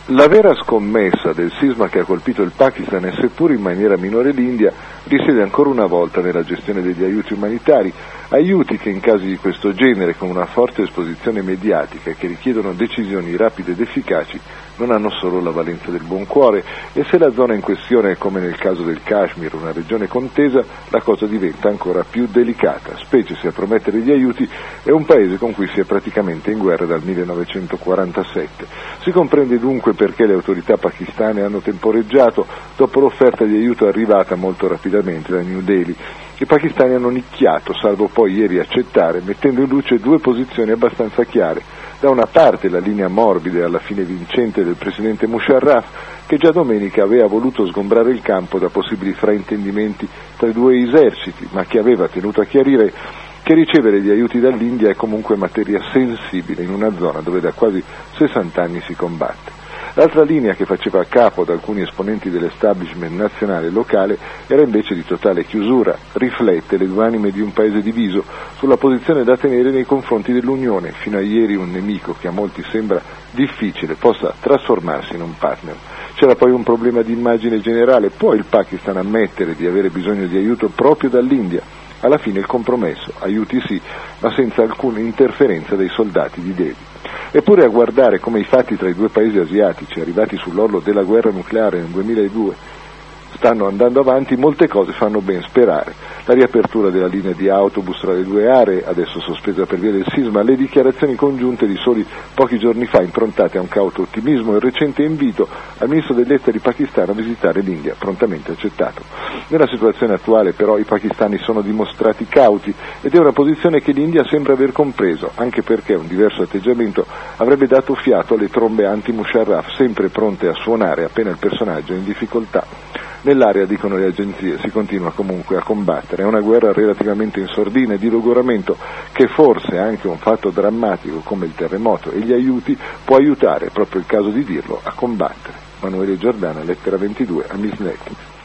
La vera scommessa del sisma che ha colpito il Pakistan, e seppur in maniera minore l'India, risiede ancora una volta nella gestione degli aiuti umanitari, aiuti che in casi di questo genere, con una forte esposizione mediatica e che richiedono decisioni rapide ed efficaci, non hanno solo la valenza del buon cuore, e se la zona in questione è, come nel caso del Kashmir, una regione contesa, la cosa diventa ancora più delicata, specie se a promettere gli aiuti è un paese con cui si è praticamente in guerra dal 1947. Si comprende dunque perché le autorità pakistane hanno temporeggiato dopo l'offerta di aiuto arrivata molto rapidamente da New Delhi. I pakistani hanno nicchiato, salvo poi ieri accettare, mettendo in luce due posizioni abbastanza chiare. Da una parte la linea morbida e alla fine vincente del presidente Musharraf, che già domenica aveva voluto sgombrare il campo da possibili fraintendimenti tra i due eserciti, ma che aveva tenuto a chiarire che ricevere gli aiuti dall'India è comunque materia sensibile in una zona dove da quasi 60 anni si combatte. L'altra linea, che faceva capo ad alcuni esponenti dell'establishment nazionale e locale, era invece di totale chiusura, riflette le due anime di un paese diviso sulla posizione da tenere nei confronti dell'Unione, fino a ieri un nemico che a molti sembra difficile possa trasformarsi in un partner. C'era poi un problema di immagine generale: può il Pakistan ammettere di avere bisogno di aiuto proprio dall'India? Alla fine il compromesso: aiuti sì, ma senza alcuna interferenza dei soldati di Delhi. Eppure, a guardare come i fatti tra i due paesi asiatici, arrivati sull'orlo della guerra nucleare nel 2002, stanno andando avanti, molte cose fanno ben sperare. La riapertura della linea di autobus tra le due aree, adesso sospesa per via del sisma, le dichiarazioni congiunte di soli pochi giorni fa improntate a un cauto ottimismo e il recente invito al ministro degli esteri pakistano a visitare l'India, prontamente accettato. Nella situazione attuale però i pakistani sono dimostrati cauti, ed è una posizione che l'India sembra aver compreso, anche perché un diverso atteggiamento avrebbe dato fiato alle trombe anti-Musharraf, sempre pronte a suonare appena il personaggio è in difficoltà. Nell'area, dicono le agenzie, si continua comunque a combattere. È una guerra relativamente in sordina e di logoramento che forse anche un fatto drammatico come il terremoto e gli aiuti può aiutare, è proprio il caso di dirlo, a combattere. Manuele Giordana, Lettera 22, a Misnet.